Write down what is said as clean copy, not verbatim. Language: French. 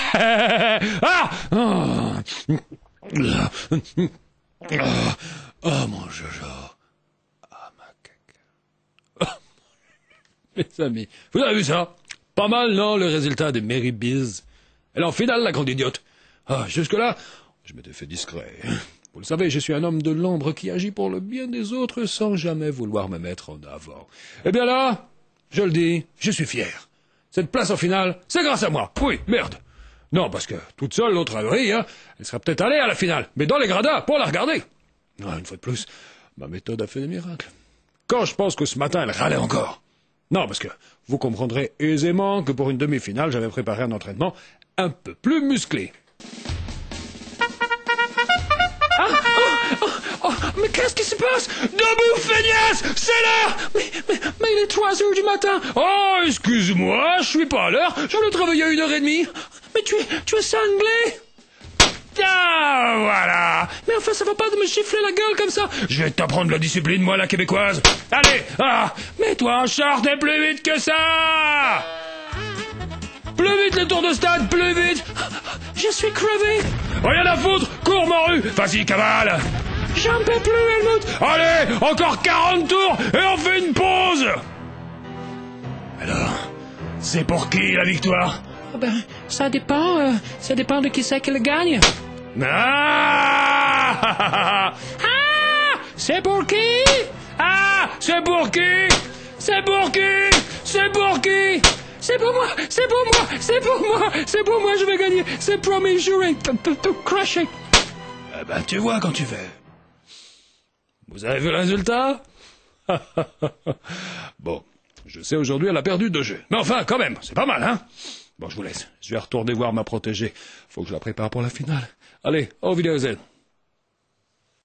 Ah oh, mon Jojo. Ah, ma caca. Mes amis, vous avez vu ça? Pas mal, non, le résultat des Mary Biz? Elle est en finale, la grande idiote. Ah, jusque-là, je m'étais fait discret. Vous le savez, je suis un homme de l'ombre qui agit pour le bien des autres sans jamais vouloir me mettre en avant. Eh bien là, je le dis, je suis fier. Cette place en finale, c'est grâce à moi. Oui, merde. Non, parce que toute seule, l'autre averie, hein, elle serait peut-être allée à la finale, mais dans les gradins, pour la regarder. Ah, une fois de plus, ma méthode a fait des miracles. Quand je pense que ce matin, elle râlait encore. Non, parce que vous comprendrez aisément que pour une demi-finale, j'avais préparé un entraînement un peu plus musclé. Mais qu'est-ce qui se passe? Debout, feignasse! C'est l'heure! Mais il est 3 heures du matin! Oh, excuse-moi, je suis pas à l'heure, j'en ai travaillé à 1h30. Mais tu es cinglé! Ah, voilà! Mais enfin, ça va pas de me gifler la gueule comme ça! Je vais t'apprendre la discipline, moi, la québécoise! Allez! Ah! Mets-toi en short et plus vite que ça! Plus vite le tour de stade, plus vite! Je suis crevé! Rien à foutre! Cours, morue! Vas-y, cavale! J'en peux plus, Helmut! Allez, encore 40 tours et on fait une pause! Alors, c'est pour qui la victoire? Ça dépend de qui c'est qui le gagne. Ah! C'est pour qui? Ah! C'est pour qui? C'est pour qui? C'est pour qui? C'est pour moi! C'est pour moi! C'est pour moi! C'est pour moi, je vais gagner! C'est promis, juré! Crusher! Eh ben, tu vois quand tu fais. Vous avez vu le résultat? Bon, je sais aujourd'hui elle a perdu 2 jeux. Mais enfin, quand même, c'est pas mal, hein? Bon, je vous laisse. Je vais retourner voir ma protégée. Faut que je la prépare pour la finale. Allez, au Wiedersehen.